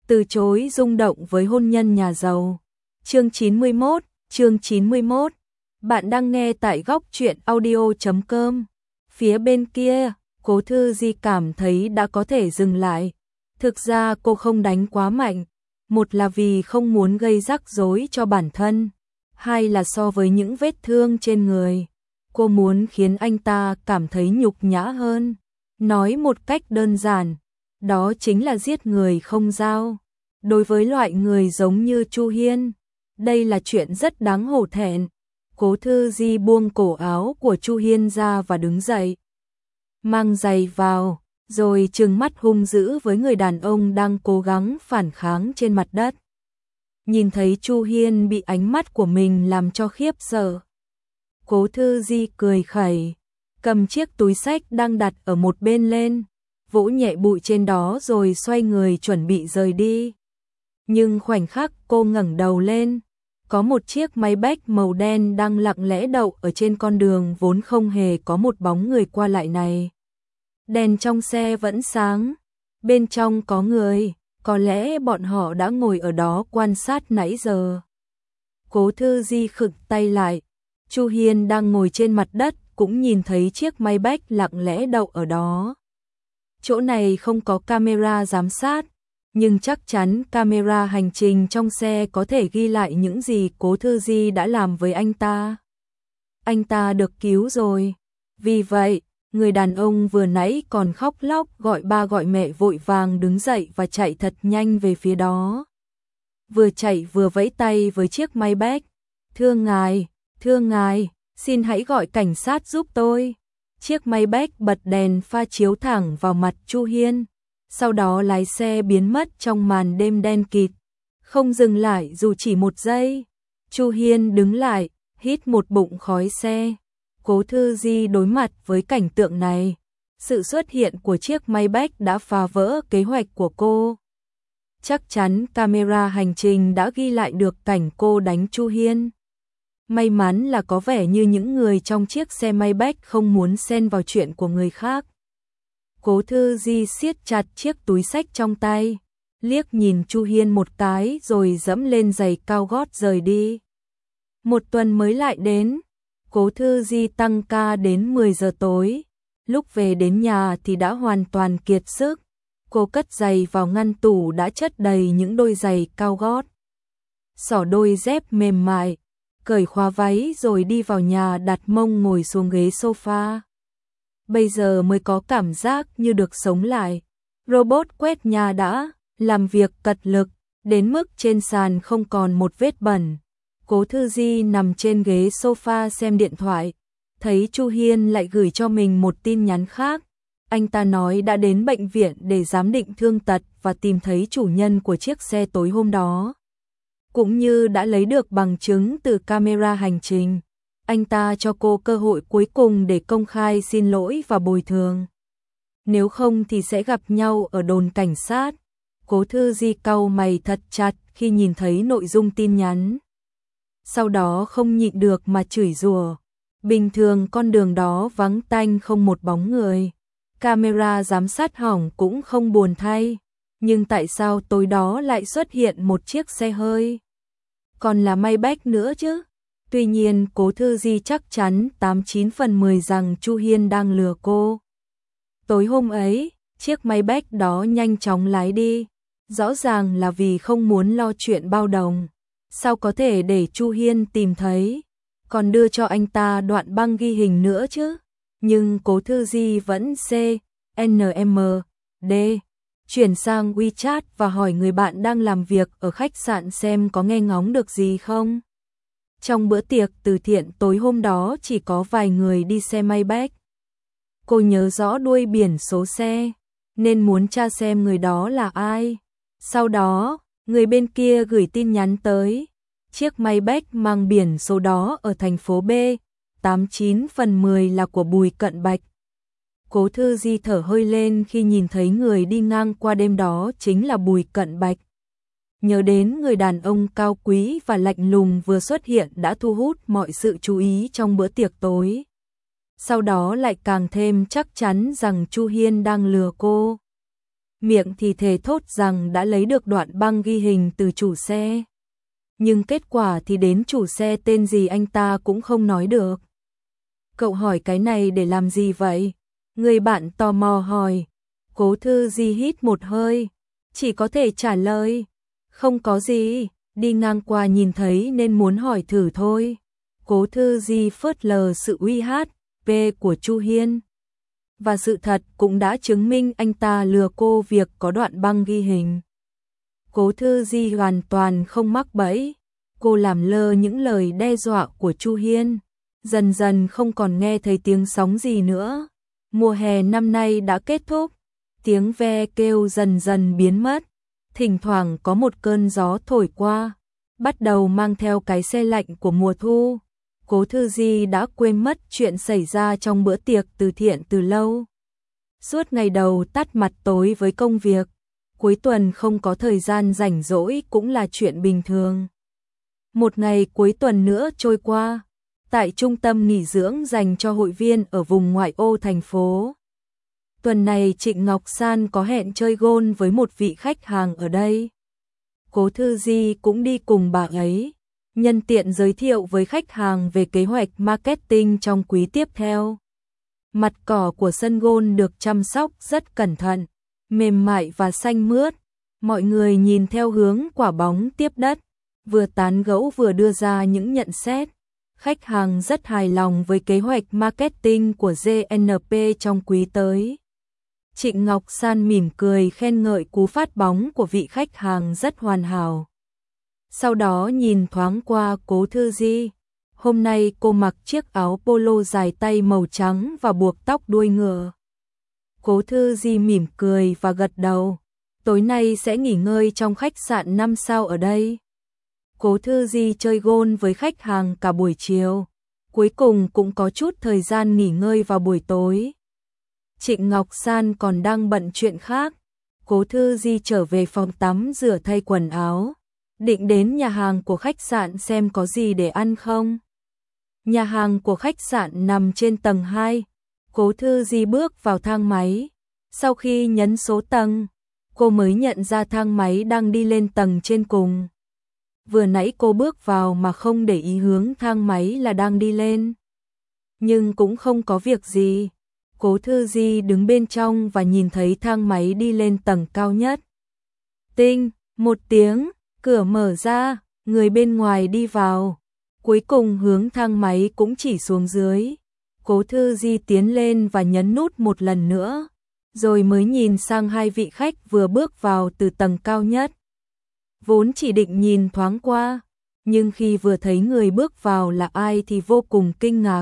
Từ chối rung động với hôn nhân nhà giàu. Chương 91. Bạn đang nghe tại góc truyện audio.com. Phía bên kia, Cố Thư Di cảm thấy đã có thể dừng lại. Thực ra cô không đánh quá mạnh. Một là vì không muốn gây rắc rối cho bản thân. Hai là so với những vết thương trên người. Cô muốn khiến anh ta cảm thấy nhục nhã hơn. Nói một cách đơn giản, đó chính là giết người không dao. Đối với loại người giống như Chu Hiên, đây là chuyện rất đáng hổ thẹn. Cố Thư Di buông cổ áo của Chu Hiên ra và đứng dậy. Mang giày vào, rồi trừng mắt hung dữ với người đàn ông đang cố gắng phản kháng trên mặt đất. Nhìn thấy Chu Hiên bị ánh mắt của mình làm cho khiếp sợ, Cố Thư Di cười khẩy, cầm chiếc túi xách đang đặt ở một bên lên, vỗ nhẹ bụi trên đó rồi xoay người chuẩn bị rời đi. Nhưng khoảnh khắc cô ngẩng đầu lên, có một chiếc máy bách màu đen đang lặng lẽ đậu ở trên con đường vốn không hề có một bóng người qua lại này. Đèn trong xe vẫn sáng, bên trong có người, có lẽ bọn họ đã ngồi ở đó quan sát nãy giờ. Cố Thư Di khựng tay lại, Chu Hiên đang ngồi trên mặt đất cũng nhìn thấy chiếc máy bách lặng lẽ đậu ở đó. Chỗ này không có camera giám sát, nhưng chắc chắn camera hành trình trong xe có thể ghi lại những gì Cố Thư Di đã làm với anh ta. Anh ta được cứu rồi. Vì vậy, người đàn ông vừa nãy còn khóc lóc gọi ba gọi mẹ vội vàng đứng dậy và chạy thật nhanh về phía đó. Vừa chạy vừa vẫy tay với chiếc máy bách. Thưa ngài, xin hãy gọi cảnh sát giúp tôi. Chiếc máy bách bật đèn pha chiếu thẳng vào mặt Chu Hiên. Sau đó lái xe biến mất trong màn đêm đen kịt, không dừng lại dù chỉ một giây. Chu Hiên đứng lại, hít một bụng khói xe. Cố Thư Di đối mặt với cảnh tượng này. Sự xuất hiện của chiếc máy bách đã phá vỡ kế hoạch của cô. Chắc chắn camera hành trình đã ghi lại được cảnh cô đánh Chu Hiên. May mắn là có vẻ như những người trong chiếc xe máy bách không muốn xen vào chuyện của người khác. Cố Thư Di siết chặt chiếc túi xách trong tay, liếc nhìn Chu Hiên một cái rồi dẫm lên giày cao gót rời đi. Một tuần mới lại đến, Cố Thư Di tăng ca đến 10 giờ tối. Lúc về đến nhà thì đã hoàn toàn kiệt sức. Cô cất giày vào ngăn tủ đã chất đầy những đôi giày cao gót. Xỏ đôi dép mềm mại, cởi khóa váy rồi đi vào nhà đặt mông ngồi xuống ghế sofa. Bây giờ mới có cảm giác như được sống lại. Robot quét nhà đã làm việc cật lực, đến mức trên sàn không còn một vết bẩn. Cố Thư Di nằm trên ghế sofa xem điện thoại, thấy Chu Hiên lại gửi cho mình một tin nhắn khác. Anh ta nói đã đến bệnh viện để giám định thương tật và tìm thấy chủ nhân của chiếc xe tối hôm đó, cũng như đã lấy được bằng chứng từ camera hành trình. Anh ta cho cô cơ hội cuối cùng để công khai xin lỗi và bồi thường. Nếu không thì sẽ gặp nhau ở đồn cảnh sát. Cố Thư Di cau mày thật chặt khi nhìn thấy nội dung tin nhắn. Sau đó không nhịn được mà chửi rủa. Bình thường con đường đó vắng tanh không một bóng người. Camera giám sát hỏng cũng không buồn thay. Nhưng tại sao tối đó lại xuất hiện một chiếc xe hơi? Còn là Maybach nữa chứ? Tuy nhiên Cố Thư Di chắc chắn 89 phần 10 rằng Chu Hiên đang lừa cô. Tối hôm ấy, chiếc Maybach đó nhanh chóng lái đi. Rõ ràng là vì không muốn lo chuyện bao đồng. Sao có thể để Chu Hiên tìm thấy, còn đưa cho anh ta đoạn băng ghi hình nữa chứ? Nhưng Cố Thư Di vẫn CNMD chuyển sang WeChat và hỏi người bạn đang làm việc ở khách sạn xem có nghe ngóng được gì không. Trong bữa tiệc từ thiện tối hôm đó chỉ có vài người đi xe Maybach. Cô nhớ rõ đuôi biển số xe, nên muốn tra xem người đó là ai. Sau đó, người bên kia gửi tin nhắn tới. Chiếc Maybach mang biển số đó ở thành phố B, 89 phần 10 là của Bùi Cận Bạch. Cố Thư Di thở hơi lên khi nhìn thấy người đi ngang qua đêm đó chính là Bùi Cận Bạch. Nhớ đến người đàn ông cao quý và lạnh lùng vừa xuất hiện đã thu hút mọi sự chú ý trong bữa tiệc tối. Sau đó lại càng thêm chắc chắn rằng Chu Hiên đang lừa cô. miệng thì thề thốt rằng đã lấy được đoạn băng ghi hình từ chủ xe. Nhưng kết quả thì đến chủ xe tên gì anh ta cũng không nói được. Cậu hỏi cái này để làm gì vậy? Người bạn tò mò hỏi. Cố Thư Di hít một hơi, chỉ có thể trả lời, không có gì, đi ngang qua nhìn thấy nên muốn hỏi thử thôi. Cố Thư Di phớt lờ sự uy hát của Chu Hiên. Và sự thật cũng đã chứng minh anh ta lừa cô việc có đoạn băng ghi hình. Cố Thư Di hoàn toàn không mắc bẫy. Cô làm lơ những lời đe dọa của Chu Hiên. Dần dần không còn nghe thấy tiếng sóng gì nữa. Mùa hè năm nay đã kết thúc. Tiếng ve kêu dần dần biến mất. Thỉnh thoảng có một cơn gió thổi qua, bắt đầu mang theo cái se lạnh của mùa thu. Cố Thư Di đã quên mất chuyện xảy ra trong bữa tiệc từ thiện từ lâu. Suốt ngày đầu tắt mặt tối với công việc, cuối tuần không có thời gian rảnh rỗi cũng là chuyện bình thường. Một ngày cuối tuần nữa trôi qua, tại trung tâm nghỉ dưỡng dành cho hội viên ở vùng ngoại ô thành phố. Tuần này Trịnh Ngọc San có hẹn chơi golf với một vị khách hàng ở đây. Cố Thư Di cũng đi cùng bà ấy, nhân tiện giới thiệu với khách hàng về kế hoạch marketing trong quý tiếp theo. Mặt cỏ của sân golf được chăm sóc rất cẩn thận, mềm mại và xanh mướt. Mọi người nhìn theo hướng quả bóng tiếp đất, vừa tán gẫu vừa đưa ra những nhận xét. Khách hàng rất hài lòng với kế hoạch marketing của GNP trong quý tới. Trịnh Ngọc San mỉm cười khen ngợi cú phát bóng của vị khách hàng rất hoàn hảo. Sau đó nhìn thoáng qua Cố Thư Di. Hôm nay cô mặc chiếc áo polo dài tay màu trắng và buộc tóc đuôi ngựa. Cố Thư Di mỉm cười và gật đầu. Tối nay sẽ nghỉ ngơi trong khách sạn 5 sao ở đây. Cố Thư Di chơi golf với khách hàng cả buổi chiều. Cuối cùng cũng có chút thời gian nghỉ ngơi vào buổi tối. Trịnh Ngọc San còn đang bận chuyện khác. Cố Thư Di trở về phòng tắm rửa thay quần áo, định đến nhà hàng của khách sạn xem có gì để ăn không. Nhà hàng của khách sạn nằm trên tầng 2. Cố Thư Di bước vào thang máy. Sau khi nhấn số tầng, cô mới nhận ra thang máy đang đi lên tầng trên cùng. Vừa nãy cô bước vào mà không để ý hướng thang máy là đang đi lên. Nhưng cũng không có việc gì. Cố Thư Di đứng bên trong và nhìn thấy thang máy đi lên tầng cao nhất. Tinh, một tiếng, cửa mở ra, người bên ngoài đi vào. Cuối cùng hướng thang máy cũng chỉ xuống dưới. Cố Thư Di tiến lên và nhấn nút một lần nữa, rồi mới nhìn sang hai vị khách vừa bước vào từ tầng cao nhất. Vốn chỉ định nhìn thoáng qua, nhưng khi vừa thấy người bước vào là ai thì vô cùng kinh ngạc.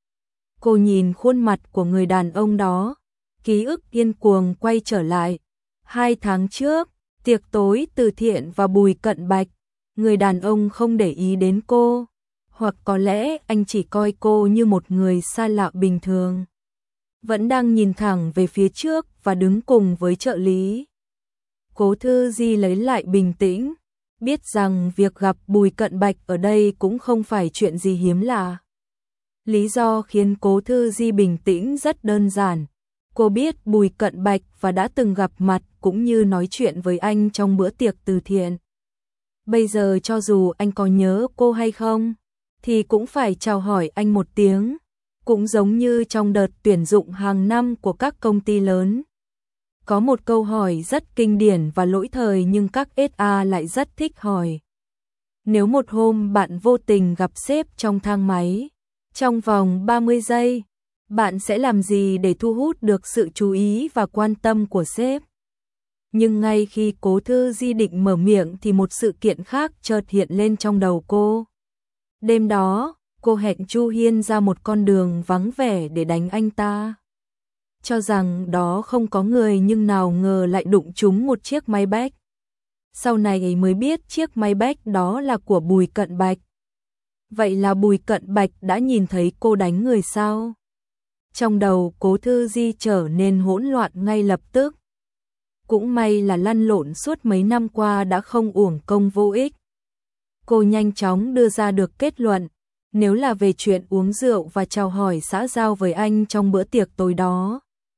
Cô nhìn khuôn mặt của người đàn ông đó, ký ức điên cuồng quay trở lại. 2 tháng trước, tiệc tối từ thiện và Bùi Cận Bạch, người đàn ông không để ý đến cô, hoặc có lẽ anh chỉ coi cô như một người xa lạ bình thường. Vẫn đang nhìn thẳng về phía trước và đứng cùng với trợ lý. Cố Thư Di lấy lại bình tĩnh, biết rằng việc gặp Bùi Cận Bạch ở đây cũng không phải chuyện gì hiếm lạ. Lý do khiến Cố Thư Di bình tĩnh rất đơn giản. Cô biết Bùi Cận Bạch và đã từng gặp mặt cũng như nói chuyện với anh trong bữa tiệc từ thiện. Bây giờ cho dù anh có nhớ cô hay không, thì cũng phải chào hỏi anh một tiếng. Cũng giống như trong đợt tuyển dụng hàng năm của các công ty lớn. Có một câu hỏi rất kinh điển và lỗi thời nhưng các HR lại rất thích hỏi. Nếu một hôm bạn vô tình gặp sếp trong thang máy, trong vòng 30 giây, bạn sẽ làm gì để thu hút được sự chú ý và quan tâm của sếp? Nhưng ngay khi Cố Thư Di định mở miệng thì một sự kiện khác chợt hiện lên trong đầu cô. Đêm đó, cô hẹn Chu Hiên ra một con đường vắng vẻ để đánh anh ta. Cho rằng đó không có người nhưng nào ngờ lại đụng trúng một chiếc Maybach. Sau này mới biết chiếc Maybach đó là của Bùi Cận Bạch. Vậy là Bùi Cận Bạch đã nhìn thấy cô đánh người sao? Trong đầu Cố Thư Di trở nên hỗn loạn ngay lập tức. Cũng may là lăn lộn suốt mấy năm qua đã không uổng công vô ích. Cô nhanh chóng đưa ra được kết luận, nếu là về chuyện uống rượu và chào hỏi xã giao với anh trong bữa tiệc tối đó,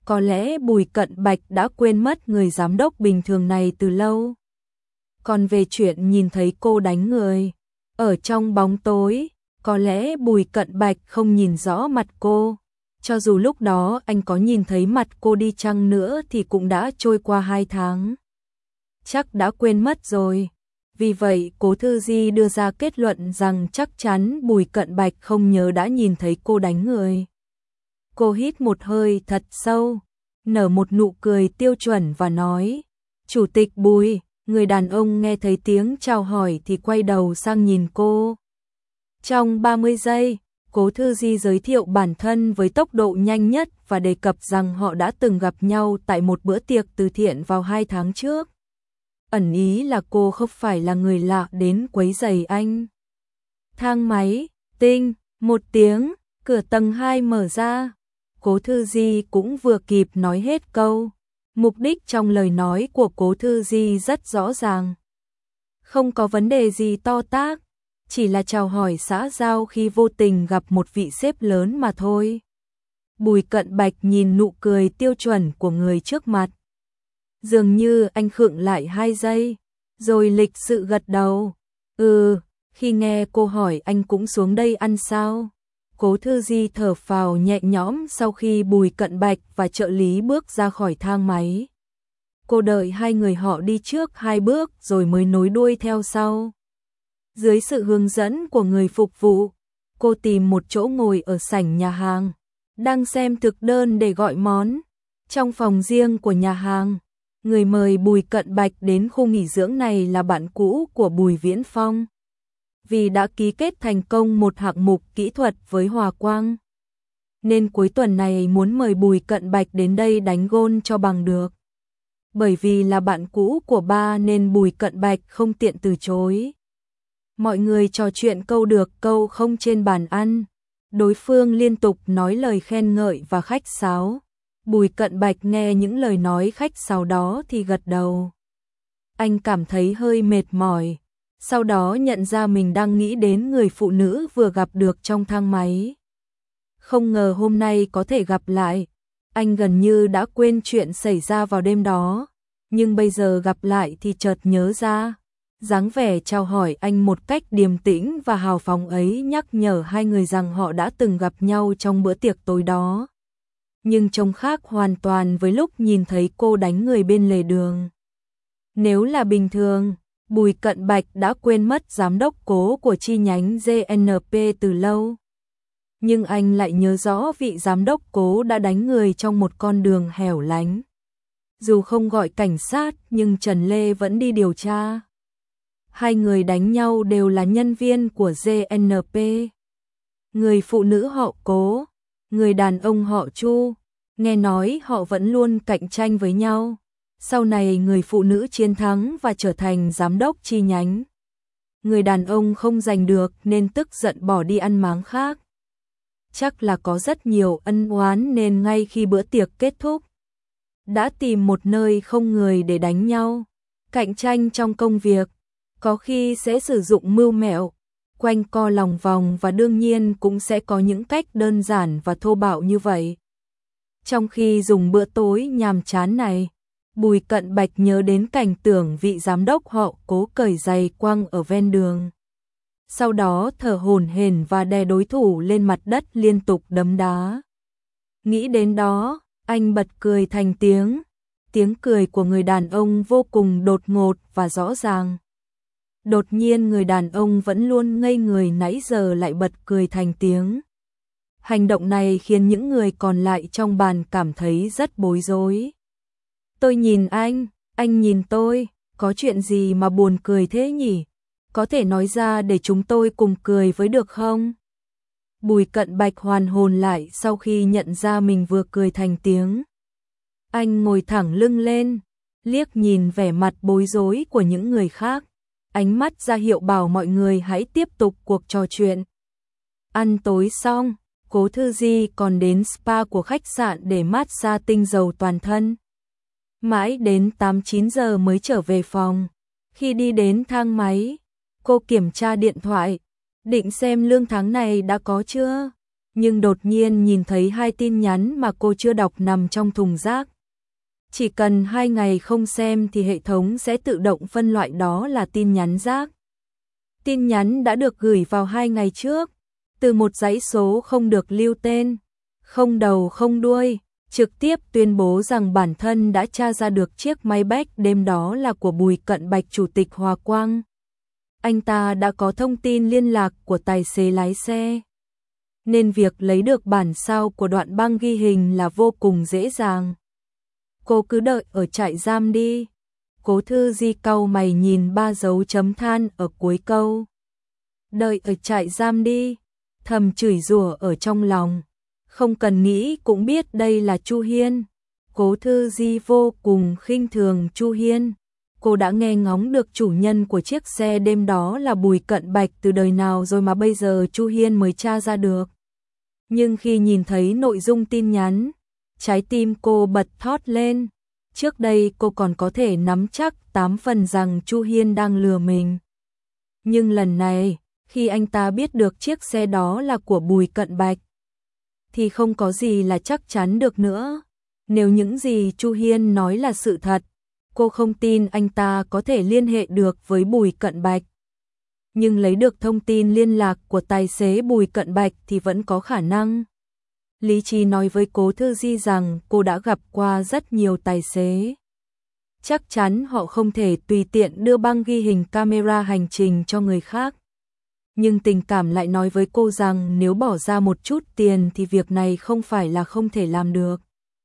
Có lẽ Bùi Cận Bạch đã quên mất người giám đốc bình thường này từ lâu. Còn về chuyện nhìn thấy cô đánh người ở trong bóng tối, có lẽ Bùi Cận Bạch không nhìn rõ mặt cô. Cho dù lúc đó anh có nhìn thấy mặt cô đi chăng nữa thì cũng đã trôi qua 2 tháng. Chắc đã quên mất rồi. Vì vậy Cố Thư Di đưa ra kết luận rằng chắc chắn Bùi Cận Bạch không nhớ đã nhìn thấy cô đánh người. Cô hít một hơi thật sâu, nở một nụ cười tiêu chuẩn và nói: Chủ tịch Bùi. Người đàn ông nghe thấy tiếng chào hỏi thì quay đầu sang nhìn cô. Trong 30 giây, Cố Thư Di giới thiệu bản thân với tốc độ nhanh nhất và đề cập rằng họ đã từng gặp nhau tại một bữa tiệc từ thiện vào 2 tháng trước. Ẩn ý là cô không phải là người lạ đến quấy rầy anh. Thang máy, tinh, một tiếng, cửa tầng 2 mở ra. Cố Thư Di cũng vừa kịp nói hết câu. Mục đích trong lời nói của Cố Thư Di rất rõ ràng. Không có vấn đề gì to tát, chỉ là chào hỏi xã giao khi vô tình gặp một vị sếp lớn mà thôi. Bùi Cận Bạch nhìn nụ cười tiêu chuẩn của người trước mặt. Dường như anh khựng lại 2 giây, rồi lịch sự gật đầu. Khi nghe cô hỏi anh cũng xuống đây ăn sao? Cố Thư Di thở phào nhẹ nhõm sau khi Bùi Cận Bạch và trợ lý bước ra khỏi thang máy. Cô đợi hai người họ đi trước 2 bước rồi mới nối đuôi theo sau. Dưới sự hướng dẫn của người phục vụ, cô tìm một chỗ ngồi ở sảnh nhà hàng, đang xem thực đơn để gọi món. Trong phòng riêng của nhà hàng, người mời Bùi Cận Bạch đến khu nghỉ dưỡng này là bạn cũ của Bùi Viễn Phong. Vì đã ký kết thành công một hạng mục kỹ thuật với Hòa Quang, nên cuối tuần này muốn mời Bùi Cận Bạch đến đây đánh gôn cho bằng được. Bởi vì là bạn cũ của ba nên Bùi Cận Bạch không tiện từ chối. Mọi người trò chuyện câu được câu không trên bàn ăn. Đối phương liên tục nói lời khen ngợi và khách sáo. Bùi Cận Bạch nghe những lời nói khách sáo đó thì gật đầu. Anh cảm thấy hơi mệt mỏi. Sau đó nhận ra mình đang nghĩ đến người phụ nữ vừa gặp được trong thang máy. Không ngờ hôm nay có thể gặp lại. Anh gần như đã quên chuyện xảy ra vào đêm đó. Nhưng bây giờ gặp lại thì chợt nhớ ra. Dáng vẻ chào hỏi anh một cách điềm tĩnh và hào phóng ấy nhắc nhở hai người rằng họ đã từng gặp nhau trong bữa tiệc tối đó. Nhưng trông khác hoàn toàn với lúc nhìn thấy cô đánh người bên lề đường. Nếu là bình thường, Bùi Cận Bạch đã quên mất giám đốc Cố của chi nhánh GNP từ lâu. Nhưng anh lại nhớ rõ vị giám đốc Cố đã đánh người trong một con đường hẻo lánh. Dù không gọi cảnh sát nhưng Trần Lê vẫn đi điều tra. Hai người đánh nhau đều là nhân viên của GNP. Người phụ nữ họ Cố, người đàn ông họ Chu, nghe nói họ vẫn luôn cạnh tranh với nhau. Sau này người phụ nữ chiến thắng và trở thành giám đốc chi nhánh. Người đàn ông không giành được nên tức giận bỏ đi ăn máng khác. Chắc là có rất nhiều ân oán nên ngay khi bữa tiệc kết thúc, đã tìm một nơi không người để đánh nhau. Cạnh tranh trong công việc, có khi sẽ sử dụng mưu mẹo, quanh co lòng vòng và đương nhiên cũng sẽ có những cách đơn giản và thô bạo như vậy. Trong khi dùng bữa tối nhàm chán này, Bùi Cận Bạch nhớ đến cảnh tượng vị giám đốc họ Cố cởi giày quăng ở ven đường. Sau đó thở hổn hển và đè đối thủ lên mặt đất liên tục đấm đá. Nghĩ đến đó, anh bật cười thành tiếng. Tiếng cười của người đàn ông vô cùng đột ngột và rõ ràng. Đột nhiên người đàn ông vẫn luôn ngây người nãy giờ lại bật cười thành tiếng. Hành động này khiến những người còn lại trong bàn cảm thấy rất bối rối. Tôi nhìn anh nhìn tôi, có chuyện gì mà buồn cười thế nhỉ? Có thể nói ra để chúng tôi cùng cười với được không? Bùi Cận Bạch hoàn hồn lại sau khi nhận ra mình vừa cười thành tiếng. Anh ngồi thẳng lưng lên, liếc nhìn vẻ mặt bối rối của những người khác. Ánh mắt ra hiệu bảo mọi người hãy tiếp tục cuộc trò chuyện. Ăn tối xong, Cố Thư Di còn đến spa của khách sạn để massage tinh dầu toàn thân. Mãi đến 8-9 giờ mới trở về phòng. Khi đi đến thang máy, cô kiểm tra điện thoại, định xem lương tháng này đã có chưa. nhưng đột nhiên nhìn thấy 2 tin nhắn mà cô chưa đọc nằm trong thùng rác. Chỉ cần 2 ngày không xem thì hệ thống sẽ tự động phân loại đó là tin nhắn rác. Tin nhắn đã được gửi vào 2 ngày trước, từ một dãy số không được lưu tên, không đầu không đuôi, trực tiếp tuyên bố rằng bản thân đã tra ra được chiếc Maybach đêm đó là của Bùi Cận Bạch, chủ tịch Hòa Quang. Anh ta đã có thông tin liên lạc của tài xế lái xe, nên việc lấy được bản sao của đoạn băng ghi hình là vô cùng dễ dàng. Cô cứ đợi ở trại giam đi. Cố Thư Di cau mày nhìn 3 dấu chấm than ở cuối câu. Đợi ở trại giam đi, thầm chửi rủa ở trong lòng. Không cần nghĩ cũng biết đây là Chu Hiên. Cố Thư Di vô cùng khinh thường Chu Hiên. Cô đã nghe ngóng được chủ nhân của chiếc xe đêm đó là Bùi Cận Bạch từ đời nào rồi mà bây giờ Chu Hiên mới tra ra được. Nhưng khi nhìn thấy nội dung tin nhắn, trái tim cô bật thót lên. Trước đây cô còn có thể nắm chắc 8 phần rằng Chu Hiên đang lừa mình. Nhưng lần này, khi anh ta biết được chiếc xe đó là của Bùi Cận Bạch, thì không có gì là chắc chắn được nữa. Nếu những gì Chu Hiên nói là sự thật, cô không tin anh ta có thể liên hệ được với Bùi Cận Bạch. Nhưng lấy được thông tin liên lạc của tài xế Bùi Cận Bạch thì vẫn có khả năng. Lý trí nói với Cố Thư Di rằng cô đã gặp qua rất nhiều tài xế. Chắc chắn họ không thể tùy tiện đưa băng ghi hình camera hành trình cho người khác. Nhưng tình cảm lại nói với cô rằng nếu bỏ ra một chút tiền thì việc này không phải là không thể làm được.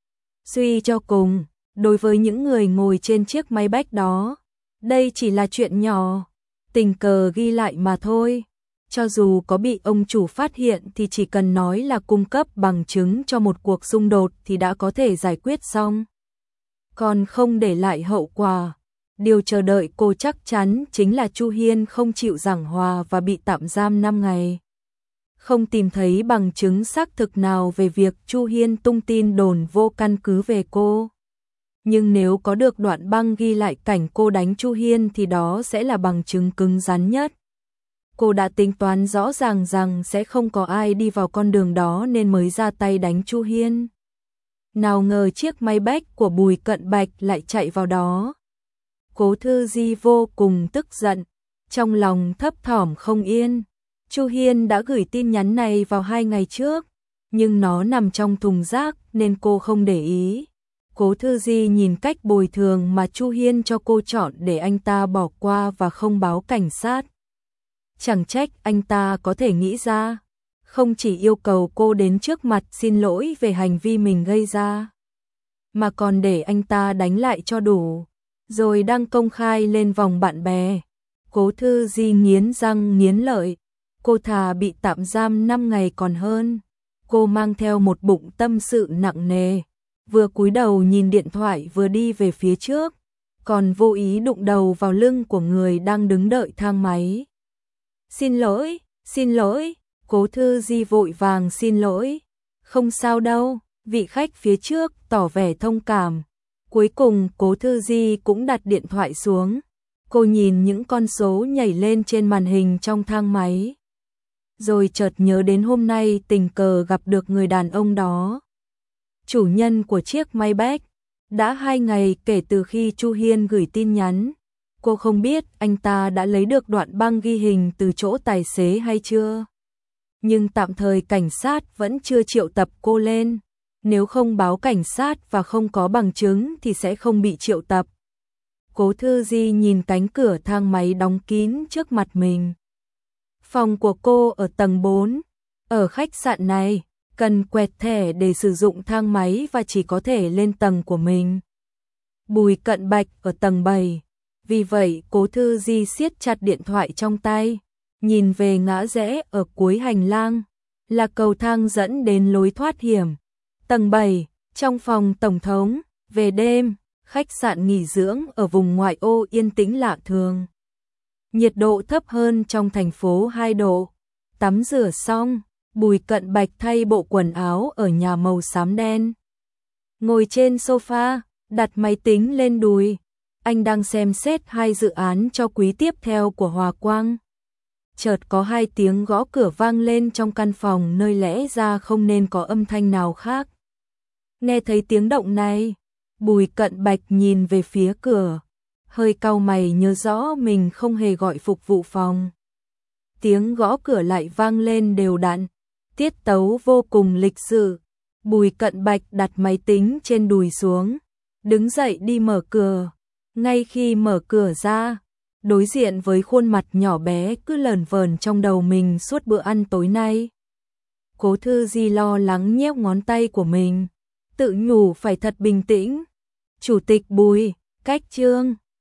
Suy cho cùng, đối với những người ngồi trên chiếc Maybach đó, đây chỉ là chuyện nhỏ, tình cờ ghi lại mà thôi. Cho dù có bị ông chủ phát hiện thì chỉ cần nói là cung cấp bằng chứng cho một cuộc xung đột thì đã có thể giải quyết xong. Còn không để lại hậu quả. Điều chờ đợi cô chắc chắn chính là Chu Hiên không chịu giảng hòa và bị tạm giam 5 ngày. Không tìm thấy bằng chứng xác thực nào về việc Chu Hiên tung tin đồn vô căn cứ về cô. Nhưng nếu có được đoạn băng ghi lại cảnh cô đánh Chu Hiên thì đó sẽ là bằng chứng cứng rắn nhất. Cô đã tính toán rõ ràng rằng sẽ không có ai đi vào con đường đó nên mới ra tay đánh Chu Hiên. Nào ngờ chiếc Maybach của Bùi Cận Bạch lại chạy vào đó. Cố Thư Di vô cùng tức giận, trong lòng thấp thỏm không yên. Chu Hiên đã gửi tin nhắn này vào 2 ngày trước, nhưng nó nằm trong thùng rác nên cô không để ý. Cố Thư Di nhìn cách bồi thường mà Chu Hiên cho cô chọn để anh ta bỏ qua và không báo cảnh sát. Chẳng trách anh ta có thể nghĩ ra, không chỉ yêu cầu cô đến trước mặt xin lỗi về hành vi mình gây ra, mà còn để anh ta đánh lại cho đủ, rồi đăng công khai lên vòng bạn bè. Cố Thư Di nghiến răng nghiến lợi, cô thà bị tạm giam 5 ngày còn hơn. Cô mang theo một bụng tâm sự nặng nề, vừa cúi đầu nhìn điện thoại vừa đi về phía trước, còn vô ý đụng đầu vào lưng của người đang đứng đợi thang máy. Xin lỗi, Cố Thư Di vội vàng xin lỗi. Không sao đâu, vị khách phía trước tỏ vẻ thông cảm. Cuối cùng Cố Thư Di cũng đặt điện thoại xuống. Cô nhìn những con số nhảy lên trên màn hình trong thang máy. Rồi chợt nhớ đến hôm nay tình cờ gặp được người đàn ông đó. Chủ nhân của chiếc Maybach. Đã 2 ngày kể từ khi Chu Hiên gửi tin nhắn. Cô không biết anh ta đã lấy được đoạn băng ghi hình từ chỗ tài xế hay chưa. Nhưng tạm thời cảnh sát vẫn chưa triệu tập cô lên. Nếu không báo cảnh sát và không có bằng chứng thì sẽ không bị triệu tập. Cố Thư Di nhìn cánh cửa thang máy đóng kín trước mặt mình. Phòng của cô ở tầng 4. Ở khách sạn này, cần quẹt thẻ để sử dụng thang máy và chỉ có thể lên tầng của mình. Bùi Cận Bạch ở tầng 7. Vì vậy Cố Thư Di siết chặt điện thoại trong tay, nhìn về ngã rẽ ở cuối hành lang, là cầu thang dẫn đến lối thoát hiểm. Tầng 7, trong phòng tổng thống, về đêm, khách sạn nghỉ dưỡng ở vùng ngoại ô yên tĩnh lạ thường. Nhiệt độ thấp hơn trong thành phố 2 độ. Tắm rửa xong, Bùi Cận Bạch thay bộ quần áo ở nhà màu xám đen. Ngồi trên sofa, đặt máy tính lên đùi. Anh đang xem xét 2 dự án cho quý tiếp theo của Hòa Quang. chợt có hai tiếng gõ cửa vang lên trong căn phòng nơi lẽ ra không nên có âm thanh nào khác. Nghe thấy tiếng động này, Bùi Cận Bạch nhìn về phía cửa, hơi cau mày nhớ rõ mình không hề gọi phục vụ phòng. Tiếng gõ cửa lại vang lên đều đặn, tiết tấu vô cùng lịch sự. Bùi Cận Bạch đặt máy tính trên đùi xuống, đứng dậy đi mở cửa. Ngay khi mở cửa ra, đối diện với khuôn mặt nhỏ bé cứ lởn vởn trong đầu mình suốt bữa ăn tối nay, Cố Thư Di lo lắng nhéo ngón tay của mình, tự nhủ phải thật bình tĩnh. Chủ tịch Bùi, cách chương